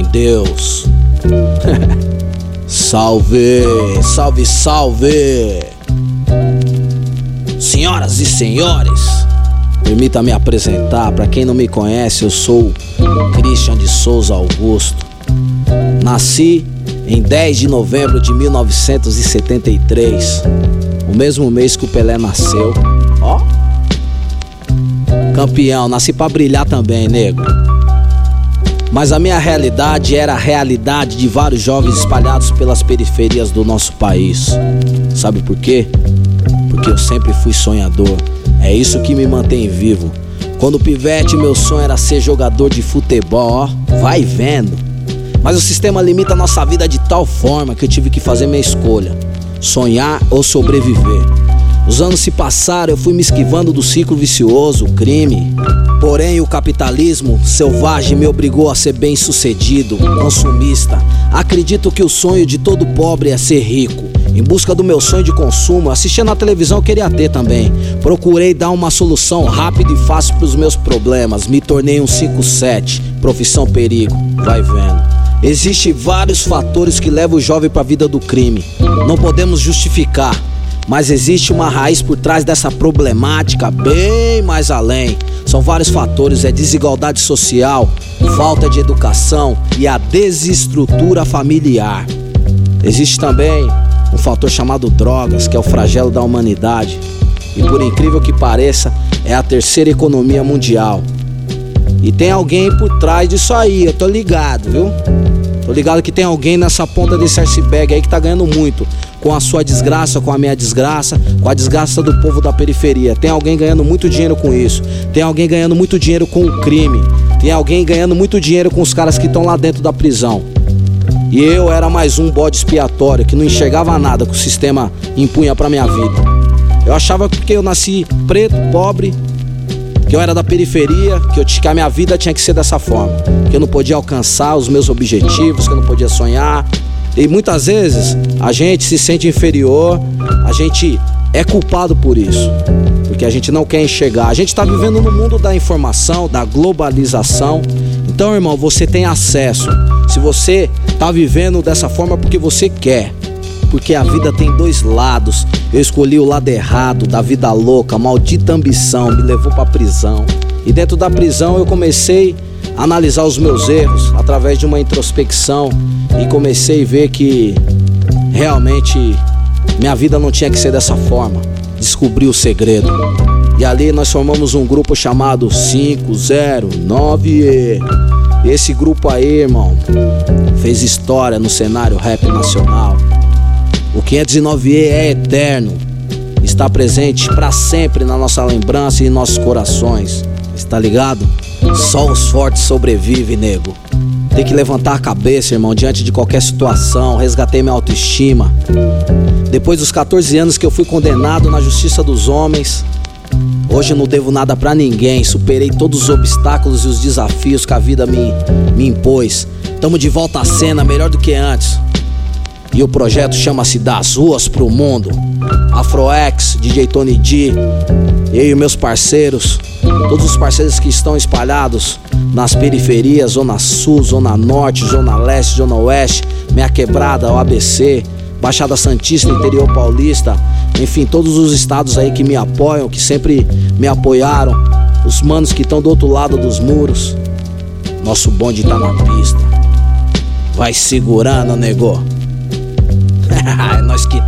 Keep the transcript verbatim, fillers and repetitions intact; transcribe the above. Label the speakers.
Speaker 1: Deus. Salve, salve, salve. Senhoras e senhores, permita-me apresentar. Para quem não me conhece, eu sou Christian de Souza Augusto. Nasci em dez de novembro de mil novecentos e setenta e três, o mesmo mês que o Pelé nasceu. Ó, campeão, nasci pra brilhar também, nego. Mas a minha realidade era a realidade de vários jovens espalhados pelas periferias do nosso país. Sabe por quê? Porque eu sempre fui sonhador. É isso que me mantém vivo. Quando pivete, meu sonho era ser jogador de futebol, ó, vai vendo. Mas o sistema limita a nossa vida de tal forma que eu tive que fazer minha escolha: sonhar ou sobreviver. Os anos se passaram, eu fui me esquivando do ciclo vicioso, o crime. Porém, o capitalismo selvagem me obrigou a ser bem sucedido, consumista. Acredito que o sonho de todo pobre é ser rico. Em busca do meu sonho de consumo, assistindo a televisão eu queria ter também. Procurei dar uma solução rápida e fácil para os meus problemas. Me tornei um cinco sete, profissão perigo, vai vendo. Existem vários fatores que levam o jovem para a vida do crime. Não podemos justificar, mas existe uma raiz por trás dessa problemática bem mais além. São vários fatores: é desigualdade social, falta de educação e a desestrutura familiar. Existe também um fator chamado drogas, que é o flagelo da humanidade. E por incrível que pareça, é a terceira economia mundial. E tem alguém por trás disso aí, eu tô ligado, viu? Tô ligado que tem alguém nessa ponta desse iceberg aí que tá ganhando muito com a sua desgraça, com a minha desgraça, com a desgraça do povo da periferia. Tem alguém ganhando muito dinheiro com isso. Tem alguém ganhando muito dinheiro com o crime. Tem alguém ganhando muito dinheiro com os caras que estão lá dentro da prisão. E eu era mais um bode expiatório que não enxergava nada que o sistema impunha pra minha vida. Eu achava que eu nasci preto, pobre, que eu era da periferia, que, eu, que a minha vida tinha que ser dessa forma, que eu não podia alcançar os meus objetivos, que eu não podia sonhar. E muitas vezes a gente se sente inferior, a gente é culpado por isso, porque a gente não quer enxergar. A gente tá vivendo no mundo da informação, da globalização. Então, irmão, você tem acesso. Se você tá vivendo dessa forma porque você quer, porque a vida tem dois lados. Eu escolhi o lado errado da vida louca, a maldita ambição me levou pra prisão. E dentro da prisão eu comecei a analisar os meus erros através de uma introspecção e comecei a ver que realmente minha vida não tinha que ser dessa forma. Descobri o segredo. E ali nós formamos um grupo chamado cinco zero nove E. Esse grupo aí, irmão, fez história no cenário rap nacional. O quinhentos e nove E é eterno, está presente pra sempre na nossa lembrança e em nossos corações. Está ligado? Só os fortes sobrevivem, nego. Tem que levantar a cabeça, irmão, diante de qualquer situação. Resgatei minha autoestima. Depois dos catorze anos que eu fui condenado na justiça dos homens, hoje eu não devo nada pra ninguém. Superei todos os obstáculos e os desafios que a vida me, me impôs. Tamo de volta à cena, melhor do que antes. E o projeto chama-se Das Ruas Pro Mundo. Afroex, D J Tony D, eu e meus parceiros, todos os parceiros que estão espalhados nas periferias, Zona Sul, Zona Norte, Zona Leste, Zona Oeste, Minha Quebrada, O A B C, Baixada Santista, Interior Paulista, enfim, todos os estados aí que me apoiam, que sempre me apoiaram, os manos que estão do outro lado dos muros. Nosso bonde tá na pista. Vai segurando, nego. É nós que